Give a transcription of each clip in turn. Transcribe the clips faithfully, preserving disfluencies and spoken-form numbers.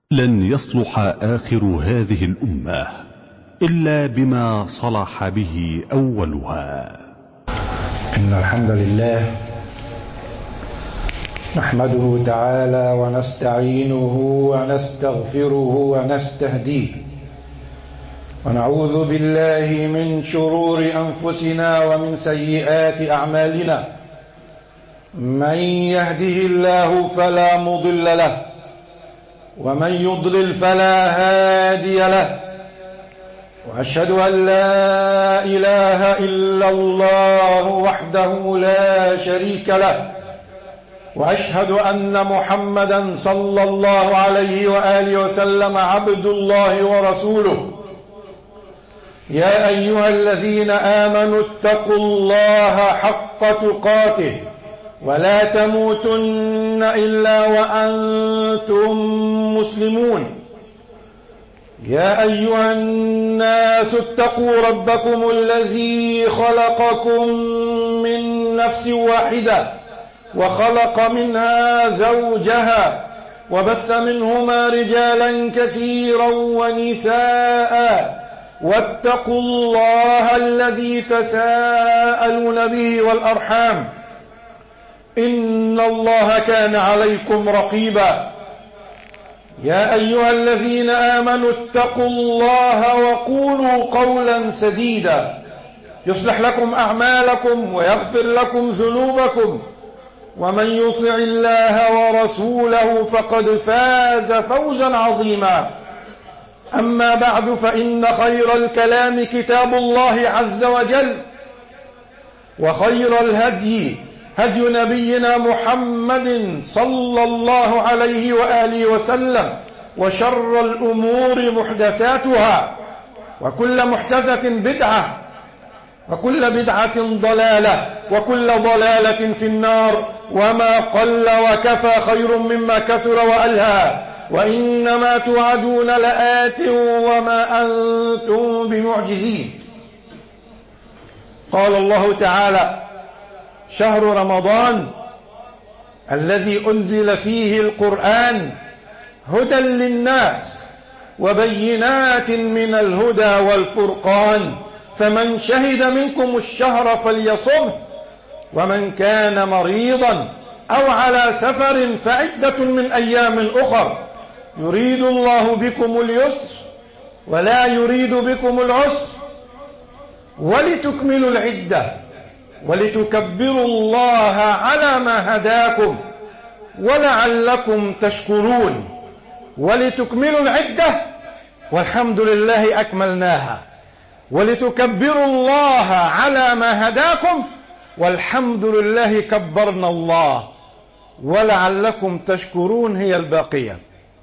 لن يصلح آخر هذه الأمة إلا بما صلح به أولها. إن الحمد لله نحمده تعالى ونستعينه ونستغفره ونستهديه، ونعوذ بالله من شرور أنفسنا ومن سيئات أعمالنا. من يهده الله فلا مضل له، ومن يضلل فلا هادي له، وأشهد أن لا إله إلا الله وحده لا شريك له، وأشهد أن محمدا صلى الله عليه وآله وسلم عبد الله ورسوله. يا أيها الذين آمنوا اتقوا الله حق تقاته ولا تموتن إلا وأنتم مسلمون. يا أيها الناس اتقوا ربكم الذي خلقكم من نفس واحدة وخلق منها زوجها وبث منهما رجالا كثيرا ونساء، واتقوا الله الذي تساءلون به والأرحام، إن الله كان عليكم رقيبا. يا أيها الذين آمنوا اتقوا الله وقولوا قولا سديدا يصلح لكم أعمالكم ويغفر لكم ذنوبكم، ومن يطع الله ورسوله فقد فاز فوزا عظيما. أما بعد، فإن خير الكلام كتاب الله عز وجل، وخير الهدي هدي نبينا محمد صلى الله عليه وآله وسلم، وشر الأمور محدثاتها، وكل محدثة بدعة، وكل بدعة ضلالة، وكل ضلالة في النار. وما قل وكفى خير مما كثر وألهى، وإنما توعدون لآت وما أنتم بمعجزين. قال الله تعالى: شهر رمضان الذي أنزل فيه القرآن هدى للناس وبينات من الهدى والفرقان، فمن شهد منكم الشهر فليصمه، ومن كان مريضا أو على سفر فعدة من أيام أخر، يريد الله بكم اليسر ولا يريد بكم العسر، ولتكملوا العدة ولتكبروا الله على ما هداكم ولعلكم تشكرون. ولتكملوا العدة والحمد لله أكملناها، ولتكبروا الله على ما هداكم والحمد لله كبرنا الله، ولعلكم تشكرون هي الباقية.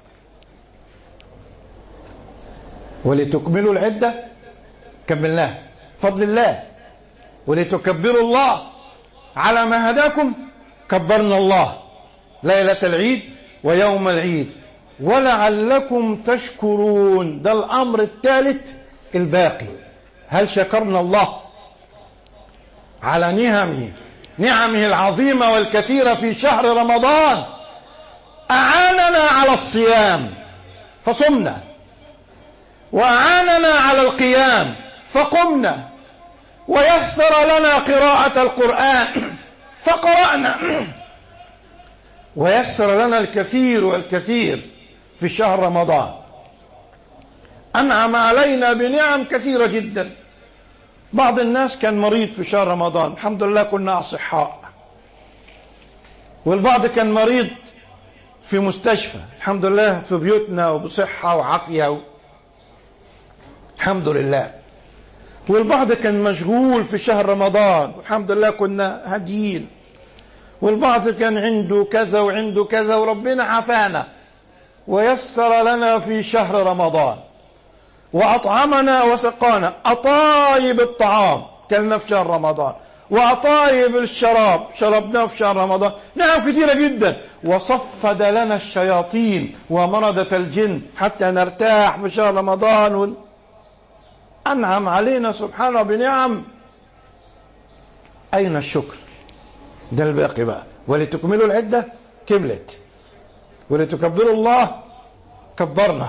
ولتكملوا العدة كملناها بفضل الله، ولتكبروا الله على ما هداكم كبرنا الله ليلة العيد ويوم العيد، ولعلكم تشكرون. ده الأمر الثالث الباقي. هل شكرنا الله على نعمه نعمه العظيمة والكثيرة في شهر رمضان؟ أعاننا على الصيام فصمنا، وأعاننا على القيام فقمنا، ويسر لنا قراءة القرآن فقرأنا، ويسر لنا الكثير والكثير في شهر رمضان. أنعم علينا بنعم كثيرة جدا. بعض الناس كان مريض في شهر رمضان، الحمد لله كنا أصحاء، والبعض كان مريض في مستشفى، الحمد لله في بيوتنا وبصحة وعافية، الحمد لله. والبعض كان مشغول في شهر رمضان، والحمد لله كنا هاديين. والبعض كان عنده كذا وعنده كذا، وربنا عافانا ويسر لنا في شهر رمضان، وأطعمنا وسقانا. أطايب الطعام كلنا في شهر رمضان، وأطايب الشراب شربناه في شهر رمضان. نعم كثيرة جدا. وصفد لنا الشياطين ومرضة الجن حتى نرتاح في شهر رمضان. أنعم علينا سبحانه بنعم. أين الشكر؟ ده الباقي بقى. ولتكملوا العدة كملت، ولتكبروا الله كبرنا.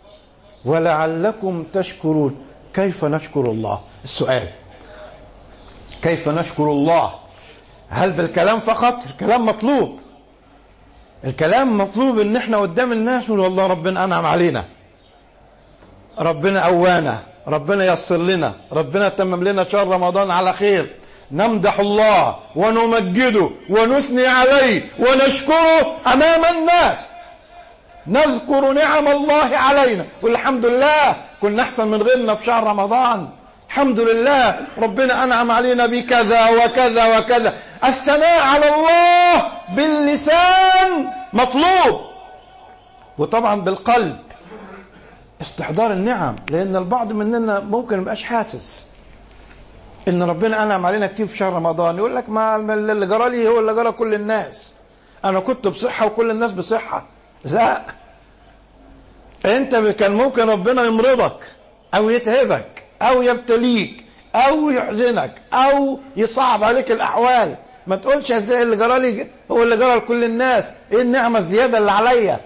ولعلكم تشكرون. كيف نشكر الله؟ السؤال كيف نشكر الله؟ هل بالكلام فقط؟ الكلام مطلوب، الكلام مطلوب ان احنا قدام الناس نقول والله ربنا انعم علينا، ربنا قوانا، ربنا يسر لنا، ربنا تمم لنا شهر رمضان على خير. نمدح الله ونمجده ونثني عليه ونشكره امام الناس، نذكر نعم الله علينا والحمد لله كنا احسن من غيرنا في شهر رمضان، الحمد لله ربنا انعم علينا بكذا وكذا وكذا. الثناء على الله باللسان مطلوب، وطبعا بالقلب استحضار النعم، لان البعض مننا ممكن ما يبقاش حاسس ان ربنا انعم علينا كتير في شهر رمضان. يقول لك ما اللي جرى لي هو اللي جرى كل الناس، انا كنت بصحه وكل الناس بصحه. لا، انت كان ممكن ربنا يمرضك او يتعبك او يبتليك او يحزنك او يصعب عليك الاحوال. ما تقولش ازاي اللي جرى لي هو اللي جرى لكل الناس، ايه النعمه الزياده اللي عليا؟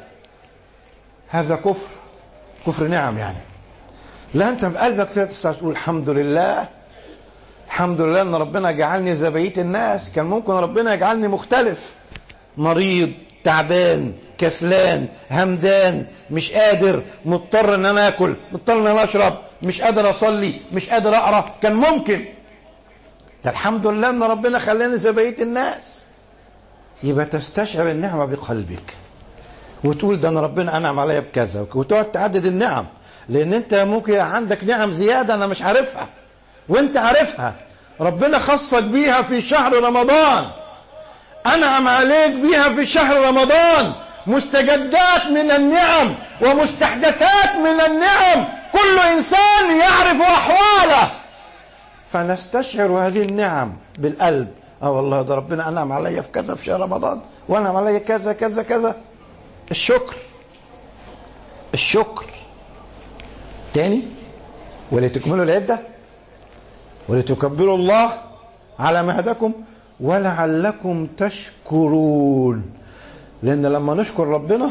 هذا كفر، كفر نعم يعني. لا، انت بقلبك تقول الحمد لله، الحمد لله ان ربنا جعلني زي بقيه الناس. كان ممكن ربنا يجعلني مختلف، مريض، تعبان، كسلان، همدان، مش قادر، مضطر ان انا اكل، مضطر ان انا اشرب، مش قادر اصلي، مش قادر اقرا. كان ممكن. ده الحمد لله ان ربنا خلاني زي بقيه الناس. يبقى تستشعر النعمه بقلبك وتقول ده انا ربنا انعم عليا بكذا، وتقعد تعدد النعم، لان انت ممكن عندك نعم زياده انا مش عارفها وانت عارفها. ربنا خصك بيها في شهر رمضان، انعم عليك بيها في شهر رمضان، مستجدات من النعم ومستحدثات من النعم، كل انسان يعرف احواله. فنستشعر هذه النعم بالقلب. اه والله ده ربنا انعم عليا في كذا في شهر رمضان، وانعم عليا كذا كذا كذا. الشكر، الشكر تاني. ولتكملوا العدة ولتكبروا الله على ما هداكم ولعلكم تشكرون. لأن لما نشكر ربنا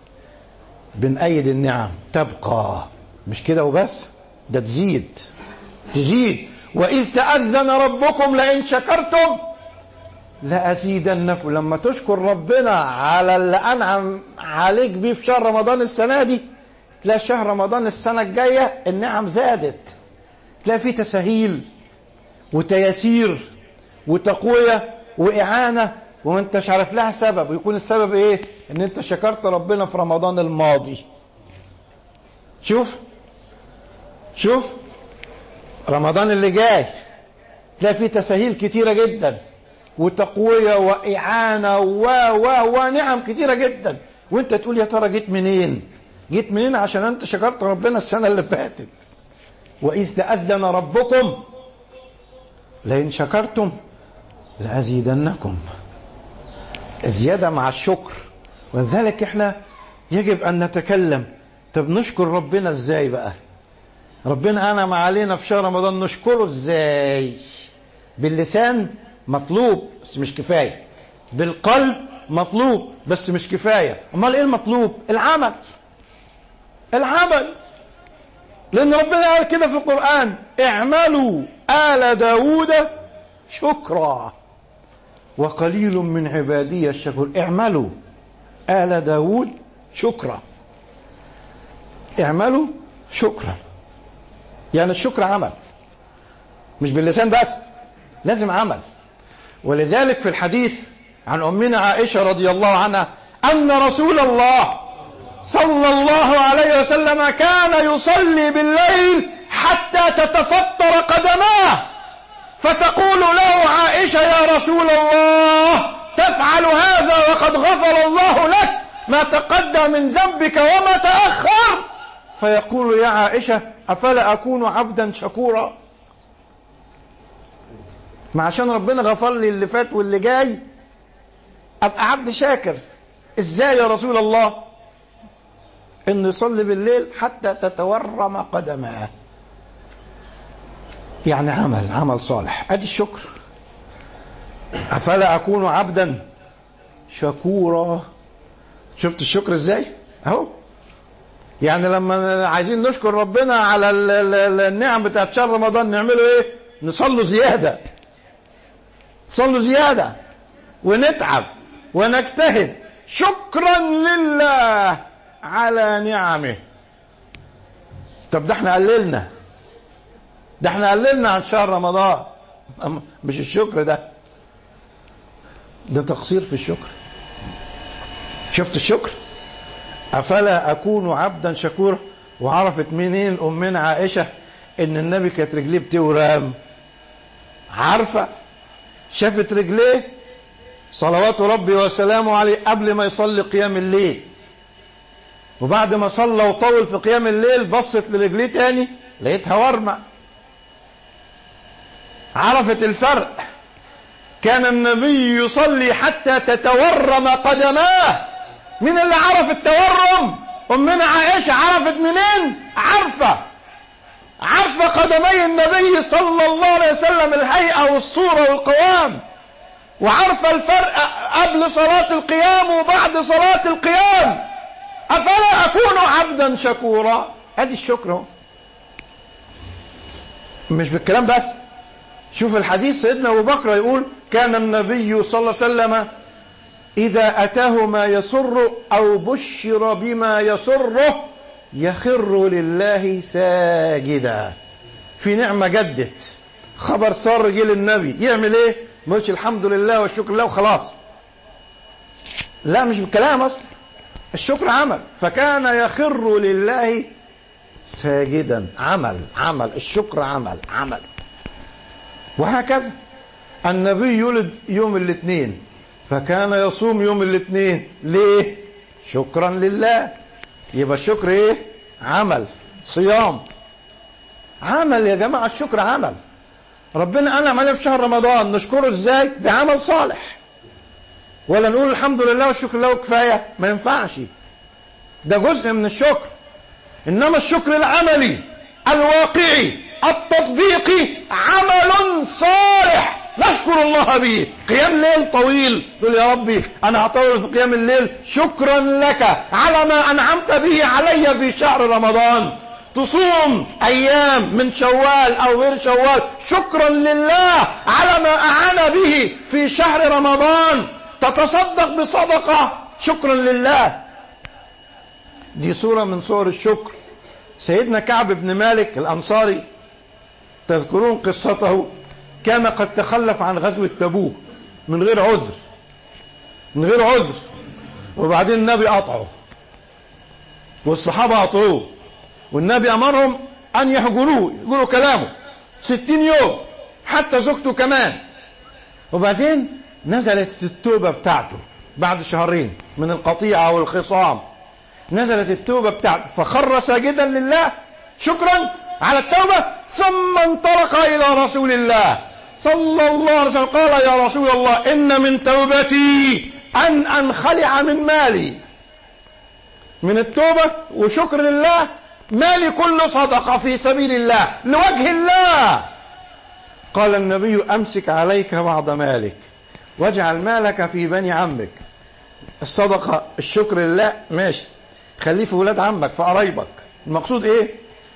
بنأيد النعم تبقى، مش كده وبس، ده تزيد تزيد. وإذ تأذن ربكم لئن شكرتم لأزيدنكم. لما تشكر ربنا على اللي أنعم عليك بيه في شهر رمضان السنة دي، تلاقي شهر رمضان السنة الجاية النعم زادت، تلاقي فيه تسهيل وتيسير وتقوية وإعانة وما انتش عارف لها سبب. ويكون السبب ايه؟ ان انت شكرت ربنا في رمضان الماضي. شوف شوف رمضان اللي جاي تلاقي فيه تسهيل كتيرة جدا وتقوية وإعانة و و ونعم كتيرة جدا، وانت تقول يا ترى جيت منين؟ جيت منين عشان انت شكرت ربنا السنة اللي فاتت. وإذ تأذن ربكم لئن شكرتم لأزيدنكم. الزيادة مع الشكر. ولذلك احنا يجب أن نتكلم. طب نشكر ربنا ازاي بقى؟ ربنا أنعم علينا في شهر رمضان، نشكره ازاي؟ باللسان مطلوب بس مش كفاية، بالقلب مطلوب بس مش كفاية. امال ايه المطلوب؟ العمل. العمل، لأن ربنا قال كده في القرآن: اعملوا آل داود شكرا وقليل من عبادي الشكور. اعملوا آل داود شكرا، اعملوا شكرا. يعني الشكر عمل، مش باللسان بس، لازم عمل. ولذلك في الحديث عن أمنا عائشة رضي الله عنها أن رسول الله صلى الله عليه وسلم كان يصلي بالليل حتى تتفطر قدماه، فتقول له عائشة: يا رسول الله، تفعل هذا وقد غفر الله لك ما تقدم من ذنبك وما تأخر؟ فيقول: يا عائشة، أفلا أكون عبدا شكورا؟ ما عشان ربنا غفر لي اللي فات واللي جاي أبقى عبد شاكر. إزاي يا رسول الله؟ إنه يصلي بالليل حتى تتورم قدماه، يعني عمل عمل صالح. أدي الشكر. أفلا أكون عبدا شكورا. شفت الشكر إزاي؟ أهو يعني لما عايزين نشكر ربنا على النعم بتاعت شهر رمضان نعمله ايه؟ نصلوا زيادة، نصلوا زيادة ونتعب ونجتهد شكرا لله على نعمه. طب ده احنا قللنا، ده احنا قللنا عن شهر رمضان، مش الشكر ده، ده تقصير في الشكر. شفت الشكر؟ أفلا أكون عبدا شكورا. وعرفت منين أمنا عائشة إن النبي كانت رجليه بتورم؟ عارفة، شافت رجليه صلوات ربي وسلامه عليه قبل ما يصلي قيام الليل، وبعد ما صلى وطول في قيام الليل بصت لرجليه تاني لقيتها ورمة. عرفت الفرق. كان النبي يصلي حتى تتورم قدماه. من اللي عرف التورم؟ أمنا عائشة. عرفت منين؟ عارفة عارفة قدمي النبي صلى الله عليه وسلم الهيئة والصورة والقوام، وعارفة الفرق قبل صلاة القيام وبعد صلاة القيام. أفلا أكون عبدا شكورا. ادي الشكر. مش بالكلام بس، شوف الحديث. سيدنا أبو بكر يقول كان النبي صلى الله عليه وسلم إذا أتاه ما يسر أو بشر بما يسره يخر لله ساجدا. في نعمة جدت، خبر سار جه للنبي، يعمل ايه؟ ما يقولش الحمد لله والشكر لله وخلاص. لا، مش بالكلام اصلا، الشكر عمل. فكان يخر لله ساجدا. عمل عمل الشكر عمل عمل. وهكذا النبي يولد يوم الاثنين فكان يصوم يوم الاثنين. ليه؟ شكرا لله. يبقى الشكر ايه؟ عمل. صيام عمل يا جماعة، الشكر عمل. ربنا أنعم علينا في شهر رمضان، نشكره ازاي؟ بعمل صالح. ولا نقول الحمد لله والشكر لله كفاية؟ ما ينفعش، ده جزء من الشكر. إنما الشكر العملي الواقعي التطبيقي عمل صالح نشكر الله به. قيام ليل طويل، تقول يا ربي أنا هطول في قيام الليل شكرا لك على ما أنعمت به علي في شهر رمضان. تصوم أيام من شوال أو غير شوال شكرا لله على ما أعان به في شهر رمضان. تتصدق بصدقة شكرا لله. دي صورة من صور الشكر. سيدنا كعب بن مالك الأنصاري، تذكرون قصته، كان قد تخلف عن غزوة تبوك من غير عذر، من غير عذر وبعدين النبي قطعه والصحابة قطعوه، والنبي أمرهم أن يهجروه، يقولوا كلامه ستين يوم، حتى زوجته كمان. وبعدين نزلت التوبة بتاعته بعد شهرين من القطيعة والخصام، نزلت التوبة بتاعته فخر ساجدا لله شكرا على التوبة، ثم انطلق إلى رسول الله صلى الله عليه وسلم قال يا رسول الله إن من توبتي أن أنخلع من مالي. من التوبة وشكر لله مالي كله صدقة في سبيل الله لوجه الله. قال النبي أمسك عليك بعض مالك واجعل مالك في بني عمك. الصدقة الشكر لله ماشي، خليه في ولاد عمك في قرايبك. المقصود ايه؟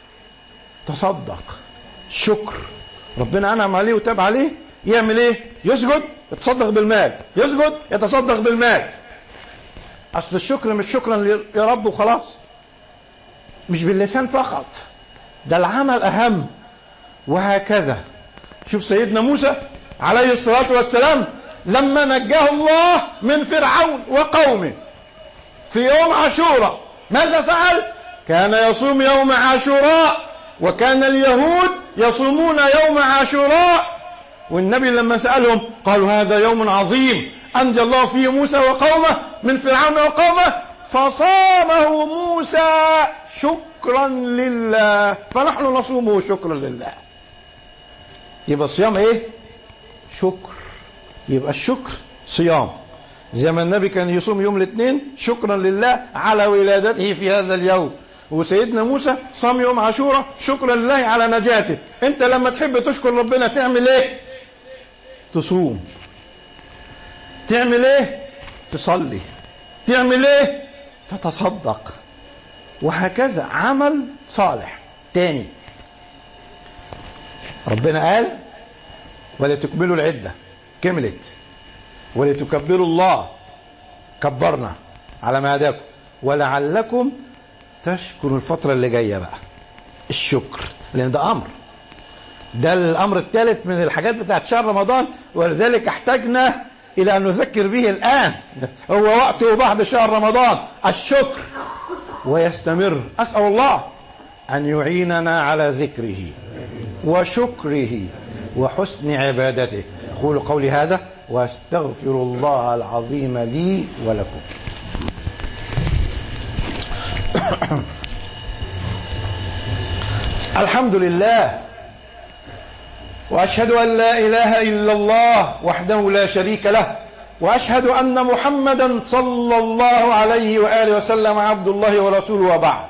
تصدق شكر. ربنا أنعم عليه وتاب عليه، يعمل ايه؟ يسجد يتصدق بالمال، يسجد يتصدق بالمال. اصل الشكر مش شكرا يا رب وخلاص، مش باللسان فقط، ده العمل أهم. وهكذا شوف سيدنا موسى عليه الصلاة والسلام لما نجاه الله من فرعون وقومه في يوم عاشوراء ماذا فعل؟ كان يصوم يوم عاشوراء، وكان اليهود يصومون يوم عاشوراء. والنبي لما سألهم قالوا هذا يوم عظيم أنجى الله فيه موسى وقومه من فرعون وقومه، فصامه موسى شكرا لله، فنحن نصومه شكرا لله. يبقى الصيام ايه؟ شكر. يبقى الشكر صيام، زي ما النبي كان يصوم يوم الاثنين شكرا لله على ولادته في هذا اليوم، وسيدنا موسى صام يوم عاشوراء شكرا لله على نجاته. انت لما تحب تشكر ربنا تعمل ايه؟ تصوم. تعمل ايه؟ تصلي. تعمل ايه؟ تتصدق. وهكذا عمل صالح تاني. ربنا قال ولتكملوا العدة، كملت، ولتكبروا الله، كبرنا على ما هداكم، ولعلكم تشكروا. الفترة اللي جاية بقى الشكر، لأن ده أمر، ده الأمر الثالث من الحاجات بتاعت شهر رمضان، ولذلك احتاجنا إلى أن نذكر به الآن. هو وقته بعد شهر رمضان الشكر، ويستمر. أسأل الله أن يعيننا على ذكره وشكره وحسن عبادته. أقول قولي هذا وأستغفر الله العظيم لي ولكم. الحمد لله، وأشهد أن لا إله إلا الله وحده لا شريك له، وأشهد أن محمدا صلى الله عليه وآله وسلم عبد الله ورسوله، وبعد.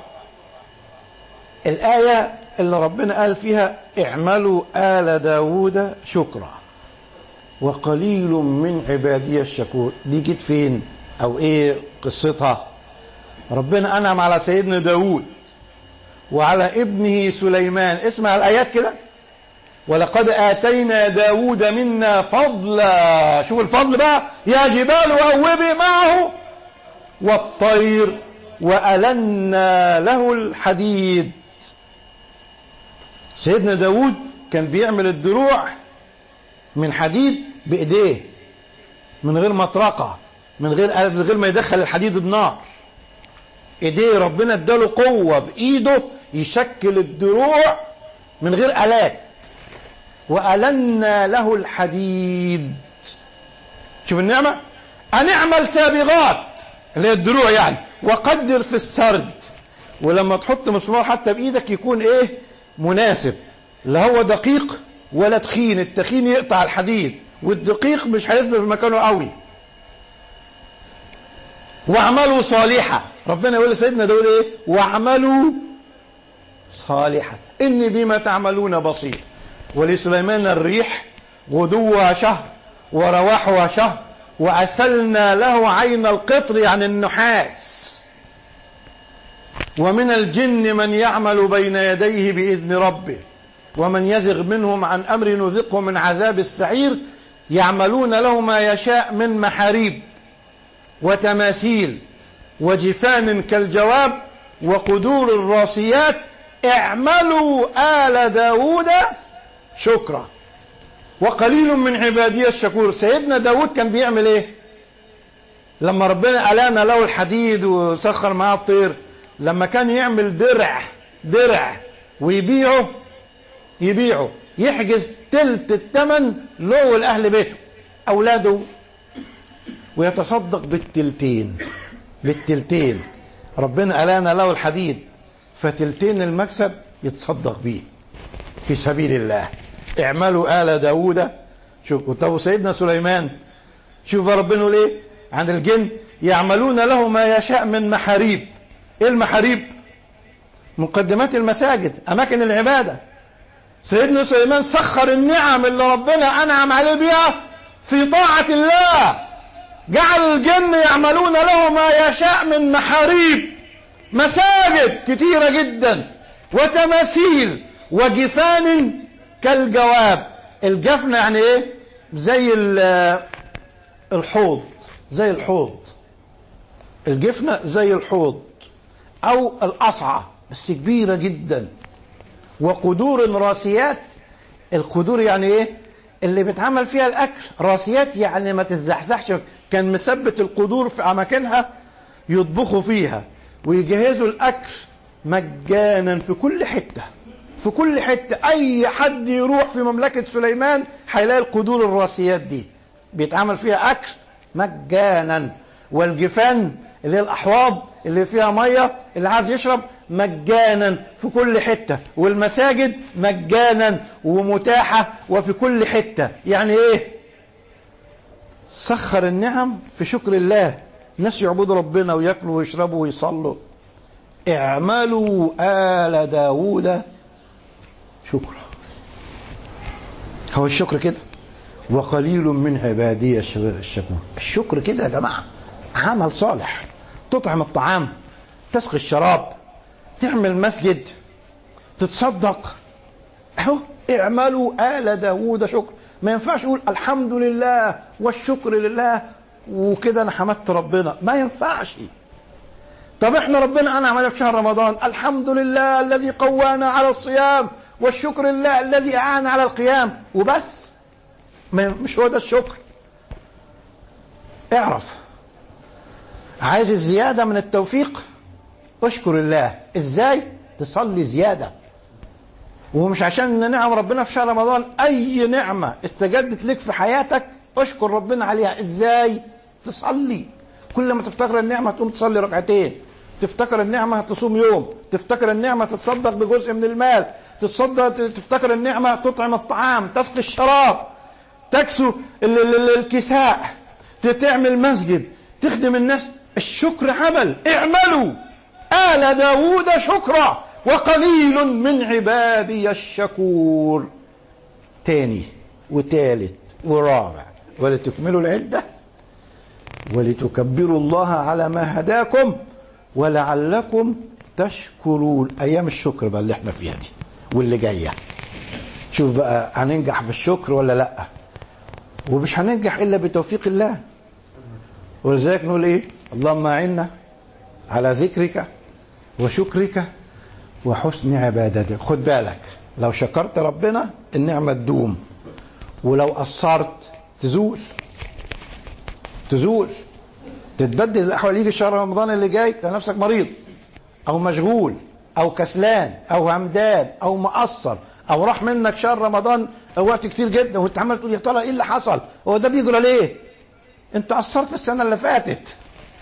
الآية اللي ربنا قال فيها اعملوا آل داود شكرا وقليل من عبادي الشكور، دي جت فين أو إيه قصتها؟ ربنا أنعم على سيدنا داود وعلى ابنه سليمان. اسمع الآيات كده: ولقد آتينا داود منا فضلا. شوف الفضل بقى: يا جبال أوبي معه والطير وألنا له الحديد. سيدنا داود كان بيعمل الدروع من حديد بإيديه، من غير مطرقة، من غير من غير ما يدخل الحديد النار. إيديه ربنا اداله قوة، بإيده يشكل الدروع من غير آلات. وألنا له الحديد. شوف النعمة: أن اعمل سابغات اللي هي الدروع يعني، وقدر في السرد. ولما تحط مسمار حتى بإيدك يكون إيه مناسب، لا هو دقيق ولا تخين. التخين يقطع الحديد، والدقيق مش هيثبت في مكانه قوي. واعملوا صالحا. ربنا يقول لسيدنا داود ايه؟ واعملوا صالحا اني بما تعملون بصير. ولسليمان الريح غدوها شهر ورواحها شهر، وأسلنا له عين القطر يعني النحاس. ومن الجن من يعمل بين يديه بإذن ربه، ومن يزغ منهم عن أمر نذقه من عذاب السعير. يعملون له ما يشاء من محاريب وتماثيل وجفان كالجواب وقدور الراسيات. اعملوا آل داود شكرا وقليل من عبادي الشكور. سيدنا داود كان بيعمل ايه لما ربنا ألانا له الحديد وسخر معاه الطير؟ لما كان يعمل درع درع ويبيعه يبيعه يحجز تلت الثمن له ولأهل بيته أولاده، ويتصدق بالتلتين بالتلتين. ربنا ألانا له الحديد، فتلتين المكسب يتصدق بيه في سبيل الله. اعملوا آل داود. شوفوا سيدنا سليمان، شوف ربنا يقول ايه عن الجن: يعملون له ما يشاء من محاريب. ايه المحاريب؟ مقدمات المساجد، اماكن العبادة. سيدنا سليمان سخر النعم اللي ربنا انعم عليه بها في طاعة الله، جعل الجن يعملون له ما يشاء من محاريب، مساجد كتيرة جدا، وتماثيل وجفان كالجواب. الجفن يعني ايه؟ زي الحوض، زي الحوض. الجفنة زي الحوض او القصعة بس كبيرة جدا. وقدور راسيات. القدور يعني ايه؟ اللي بيتعمل فيها الاكل. راسيات يعني ما تزحزحش. كان مثبت القدور في اماكنها يطبخوا فيها ويجهزوا الاكل مجانا في كل حتة في كل حتة. اي حد يروح في مملكة سليمان هيلاقي القدور الراسيات دي بيتعمل فيها اكل مجانا. والجفان اللي هي الاحواض اللي فيها مية اللي عايز يشرب مجانا في كل حتة. والمساجد مجانا ومتاحة وفي كل حتة. يعني ايه؟ سخر النعم في شكر الله. الناس يعبدوا ربنا ويأكلوا ويشربوا ويصلوا. اعملوا آل داود شكرا. هو الشكر كده. وقليل من عبادي الشكور. الشكر كده يا جماعة عمل صالح. تطعم الطعام، تسقي الشراب، تعمل مسجد، تتصدق، اهو اعملوا آل داوود شكر. ما ينفعش تقول الحمد لله والشكر لله وكده انا حمدت ربنا، ما ينفعش. طب احنا ربنا انعم علينا في شهر رمضان، الحمد لله الذي قوانا على الصيام والشكر لله الذي اعان على القيام وبس. مش هو ده الشكر. اعرف، عايز الزيادة من التوفيق، اشكر الله. ازاي؟ تصلي زيادة. ومش عشان نعم ربنا في شهر رمضان، اي نعمة استجدت لك في حياتك اشكر ربنا عليها. ازاي؟ تصلي. كل ما تفتكر النعمة تقوم تصلي ركعتين، تفتكر النعمة تصوم يوم، تفتكر النعمة تتصدق بجزء من المال، تصدق، تفتكر النعمة تطعم الطعام، تسقي الشراب، تكسو الكساء، تعمل مسجد، تخدم الناس. الشكر عمل. اعملوا آل داوود شكرا وقليل من عبادي الشكور. تاني وتالت ورابع. ولتكملوا العدة ولتكبروا الله على ما هداكم ولعلكم تشكرون. ايام الشكر بقى اللي احنا فيها دي واللي جايه. شوف بقى هننجح في الشكر ولا لا. ومش هننجح الا بتوفيق الله. ولذلك نقول ايه؟ اللهم اعنا على ذكرك وشكرك وحسن عبادتك. خد بالك، لو شكرت ربنا النعمة تدوم، ولو قصرت تزول تزول تتبدل الأحوال. يجي شهر رمضان اللي جاي تلاقي نفسك مريض أو مشغول أو كسلان أو همدان أو مقصر، أو راح منك شهر رمضان وقت كتير جدا وأنت عمال تقول يا ترى إيه اللي حصل؟ هو ده بيجرى ليه؟ أنت قصرت السنة اللي فاتت،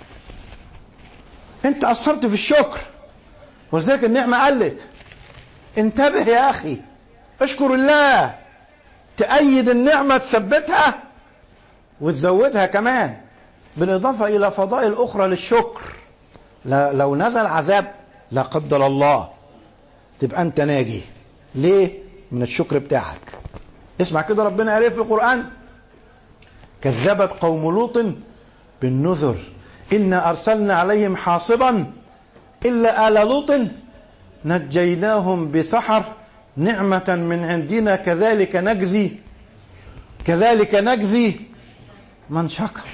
أنت قصرت في الشكر، ولذلك النعمة قلت. انتبه يا أخي، اشكر الله، تأيد النعمة، تثبتها وتزودها كمان، بالإضافة إلى فضائل أخرى للشكر. لو نزل عذاب لا قدر الله تبقى أنت ناجي. ليه؟ من الشكر بتاعك. اسمع كده ربنا قال في القرآن: كذبت قوم لوط بالنذر إنا أرسلنا عليهم حاصبا إلا آل لوط نجيناهم بسحر نعمة من عندنا كذلك نجزي كذلك نجزي من شكر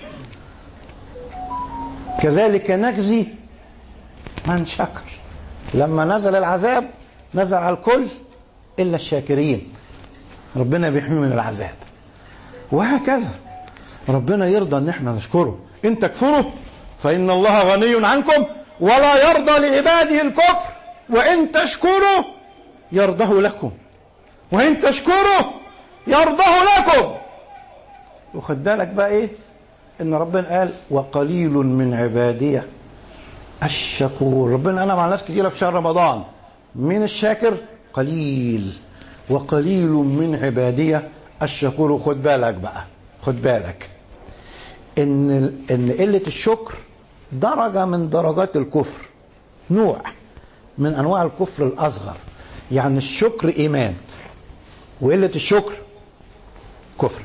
كذلك نجزي من شكر. لما نزل العذاب نزل على الكل إلا الشاكرين، ربنا بيحمي من العذاب. وهكذا ربنا يرضى ان احنا نشكره. ان تكفروا فإن الله غني عنكم ولا يرضى لعباده الكفر وإن تشكروا يرضه لكم وإن تشكروا يرضه لكم. وخد بالك بقى ايه؟ ان ربنا قال وقليل من عبادي الشكور. ربنا أنعم على ناس كتيرة في شهر رمضان، من الشاكر قليل، وقليل من عبادي الشكور. وخد بالك بقى، خد بالك ان ان قلة الشكر درجة من درجات الكفر، نوع من انواع الكفر الاصغر. يعني الشكر ايمان وقلة الشكر كفر،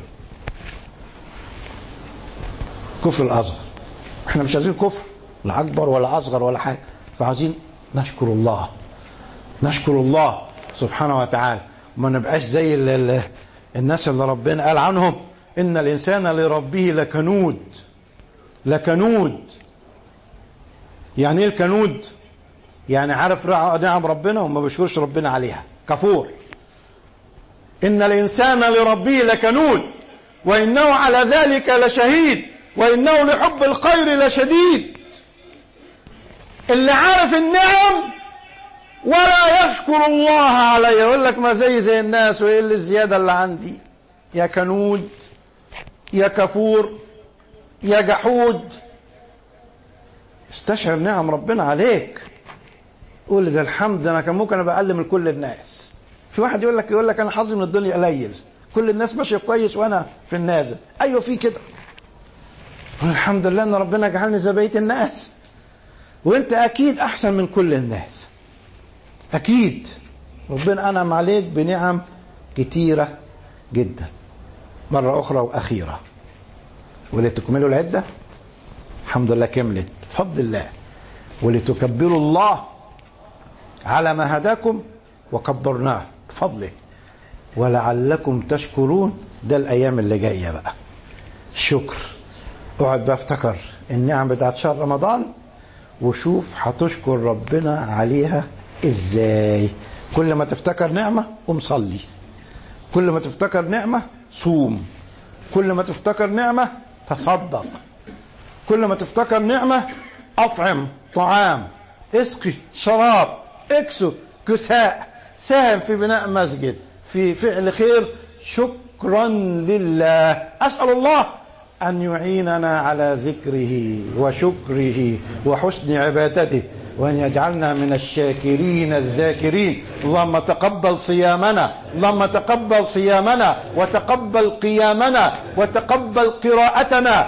كفر الاصغر. احنا مش عايزين كفر لا اكبر ولا اصغر ولا حاجة، فعايزين نشكر الله، نشكر الله سبحانه وتعالى، وما نبقاش زي الناس اللي ربنا قال عنهم إن الإنسان لربه لكنود. لكنود يعني إيه الكنود؟ يعني عارف نعم ربنا وما بيشكرش ربنا عليها، كفور. إن الإنسان لربه لكنود وإنه على ذلك لشهيد وإنه لحب الخير لشديد. اللي عارف النعم ولا يشكر الله عليه يقول لك ما زي زي الناس وإيه اللي الزيادة اللي عندي. يا كنود يا كفور يا جحود. استشعر نعم ربنا عليك، قول ده الحمد انا كان ممكن ابقى اقل من كل الناس. في واحد يقول لك يقول لك انا حظي من الدنيا قليل، كل الناس ماشيه كويس وانا في النازل. ايوه في كده، الحمد لله ان ربنا جعلني زي بقيه الناس. وانت اكيد احسن من كل الناس، اكيد ربنا انعم عليك بنعم كتيره جدا. مرة أخرى وأخيرة، ولتكملوا العدة، الحمد لله كملت بفضل الله، ولتكبروا الله على ما هداكم وكبرناه بفضله ولعلكم تشكرون. ده الأيام اللي جاية بقى الشكر. اقعد بقى افتكر النعم بتاعت شهر رمضان وشوف هتشكر ربنا عليها ازاي. كل ما تفتكر نعمة قم صلي، كل ما تفتكر نعمة صوم، كل ما تفتكر نعمة تصدق، كل ما تفتكر نعمة أطعم طعام، اسقي شراب، اكسو كساء، ساهم في بناء مسجد، في فعل خير. شكرا لله. أسأل الله أن يعيننا على ذكره وشكره وحسن عبادته، وأن يجعلنا من الشاكرين الذاكرين. اللهم تقبل صيامنا، اللهم تقبل صيامنا وتقبل قيامنا وتقبل قراءتنا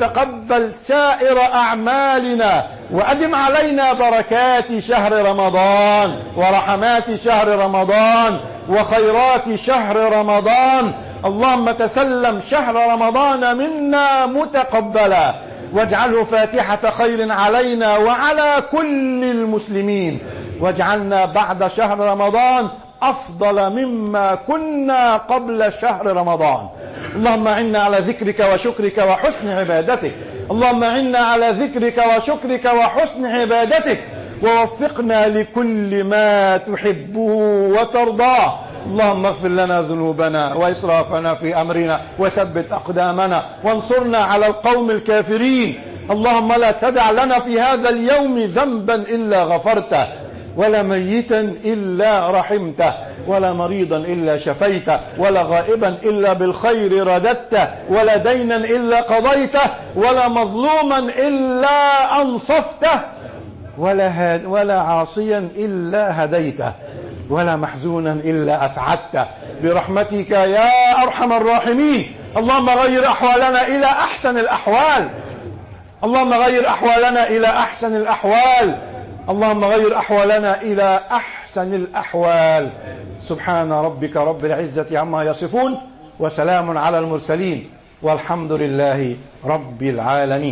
وتقبل سائر أعمالنا، وأدم علينا بركات شهر رمضان ورحمات شهر رمضان وخيرات شهر رمضان. اللهم تسلم شهر رمضان منا متقبلا، واجعله فاتحة خير علينا وعلى كل المسلمين، واجعلنا بعد شهر رمضان أفضل مما كنا قبل شهر رمضان. اللهم عنا على ذكرك وشكرك وحسن عبادتك، اللهم عنا على ذكرك وشكرك وحسن عبادتك، ووفقنا لكل ما تحبه وترضاه. اللهم اغفر لنا ذنوبنا وإسرافنا في أمرنا وثبت أقدامنا وانصرنا على القوم الكافرين. اللهم لا تدع لنا في هذا اليوم ذنبا إلا غفرته، ولا ميتا إلا رحمته، ولا مريضا إلا شفيته، ولا غائبا إلا بالخير رددته، ولا دينا إلا قضيته، ولا مظلوما إلا أنصفته، ولا, هاد ولا عاصيا إلا هديته، ولا محزونا إلا أسعدته برحمتك يا أرحم الراحمين. اللهم غير أحوالنا إلى أحسن الأحوال، اللهم غير أحوالنا إلى أحسن الأحوال، اللهم غير أحوالنا إلى أحسن الأحوال. سبحان ربك رب العزة عما يصفون، وسلام على المرسلين، والحمد لله رب العالمين.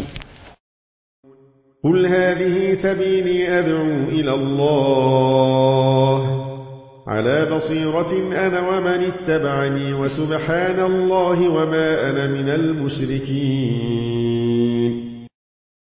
قل هذه سبيلي أدعو إلى الله على بصيرة أنا ومن اتبعني، وسبحان الله وما أنا من المشركين.